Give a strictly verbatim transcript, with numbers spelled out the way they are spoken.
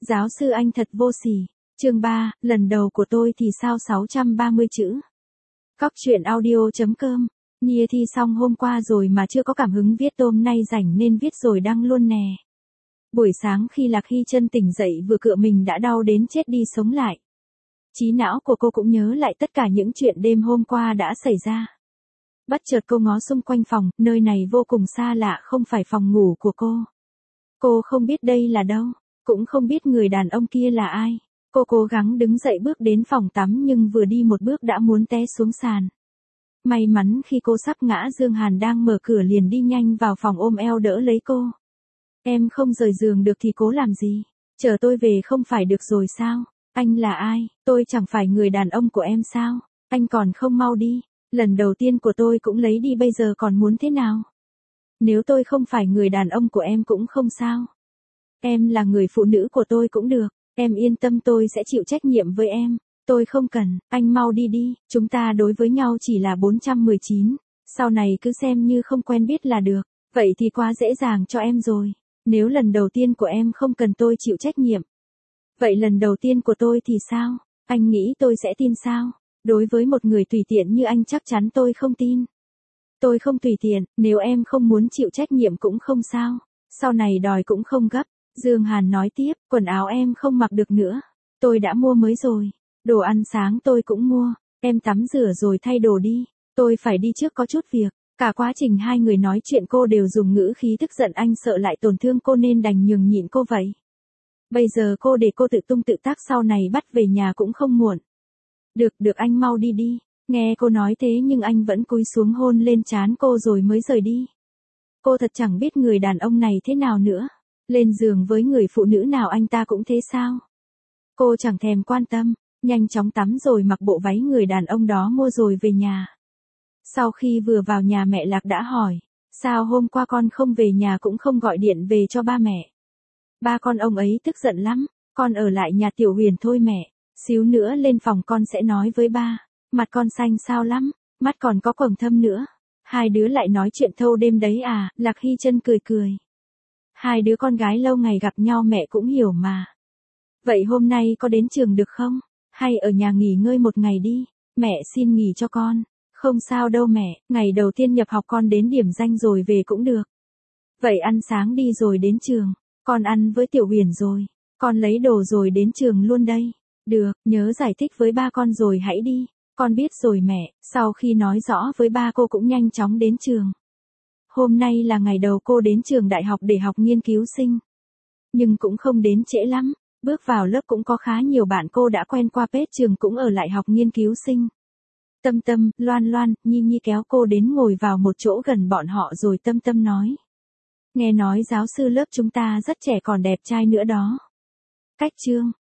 Giáo sư anh thật vô sỉ. Chương ba, lần đầu của tôi thì sao sáu trăm ba mươi chữ. Cóc truyện audio chấm com. Nia thi xong hôm qua rồi mà chưa có cảm hứng viết, hôm nay rảnh nên viết rồi đăng luôn nè. Buổi sáng khi Lạc Hy chân tỉnh dậy vừa cựa mình đã đau đến chết đi sống lại. Trí não của cô cũng nhớ lại tất cả những chuyện đêm hôm qua đã xảy ra. Bất chợt cô ngó xung quanh phòng, nơi này vô cùng xa lạ, không phải phòng ngủ của cô. Cô không biết đây là đâu, cũng không biết người đàn ông kia là ai. Cô cố gắng đứng dậy bước đến phòng tắm nhưng vừa đi một bước đã muốn té xuống sàn. May mắn khi cô sắp ngã, Dương Hàn đang mở cửa liền đi nhanh vào phòng ôm eo đỡ lấy cô. Em không rời giường được thì cố làm gì? Chờ tôi về không phải được rồi sao? Anh là ai? Tôi chẳng phải người đàn ông của em sao? Anh còn không mau đi. Lần đầu tiên của tôi cũng lấy đi, bây giờ còn muốn thế nào? Nếu tôi không phải người đàn ông của em cũng không sao. Em là người phụ nữ của tôi cũng được. Em yên tâm, tôi sẽ chịu trách nhiệm với em. Tôi không cần, anh mau đi đi, chúng ta đối với nhau chỉ là bốn trăm mười chín. Sau này cứ xem như không quen biết là được. Vậy thì quá dễ dàng cho em rồi. Nếu lần đầu tiên của em không cần tôi chịu trách nhiệm. Vậy lần đầu tiên của tôi thì sao? Anh nghĩ tôi sẽ tin sao? Đối với một người tùy tiện như anh chắc chắn tôi không tin. Tôi không tùy tiện, nếu em không muốn chịu trách nhiệm cũng không sao. Sau này đòi cũng không gấp. Dương Hàn nói tiếp, quần áo em không mặc được nữa. Tôi đã mua mới rồi. Đồ ăn sáng tôi cũng mua. Em tắm rửa rồi thay đồ đi. Tôi phải đi trước, có chút việc. Cả quá trình hai người nói chuyện cô đều dùng ngữ khí tức giận, anh sợ lại tổn thương cô nên đành nhường nhịn cô vậy. Bây giờ cô để cô tự tung tự tác, sau này bắt về nhà cũng không muộn. Được, được, anh mau đi đi. Nghe cô nói thế nhưng anh vẫn cúi xuống hôn lên trán cô rồi mới rời đi. Cô thật chẳng biết người đàn ông này thế nào nữa. Lên giường với người phụ nữ nào anh ta cũng thế sao? Cô chẳng thèm quan tâm, nhanh chóng tắm rồi mặc bộ váy người đàn ông đó mua rồi về nhà. Sau khi vừa vào nhà, mẹ Lạc đã hỏi, sao hôm qua con không về nhà cũng không gọi điện về cho ba mẹ? Ba con ông ấy tức giận lắm, con ở lại nhà Tiểu Huyền thôi mẹ, xíu nữa lên phòng con sẽ nói với ba. Mặt con xanh xao lắm, mắt còn có quầng thâm nữa. Hai đứa lại nói chuyện thâu đêm đấy à? Lạc Hy chân cười cười. Hai đứa con gái lâu ngày gặp nhau mẹ cũng hiểu mà. Vậy hôm nay có đến trường được không? Hay ở nhà nghỉ ngơi một ngày đi, mẹ xin nghỉ cho con. Không sao đâu mẹ, ngày đầu tiên nhập học con đến điểm danh rồi về cũng được. Vậy ăn sáng đi rồi đến trường. Con ăn với Tiểu Huyền rồi. Con lấy đồ rồi đến trường luôn đây. Được, nhớ giải thích với ba con rồi hãy đi. Con biết rồi mẹ. Sau khi nói rõ với ba, cô cũng nhanh chóng đến trường. Hôm nay là ngày đầu cô đến trường đại học để học nghiên cứu sinh. Nhưng cũng không đến trễ lắm. Bước vào lớp cũng có khá nhiều bạn cô đã quen qua page trường cũng ở lại học nghiên cứu sinh. Tâm Tâm, Loan Loan, Nhi Nhi kéo cô đến ngồi vào một chỗ gần bọn họ rồi Tâm Tâm nói. Nghe nói giáo sư lớp chúng ta rất trẻ còn đẹp trai nữa đó. Cách chương.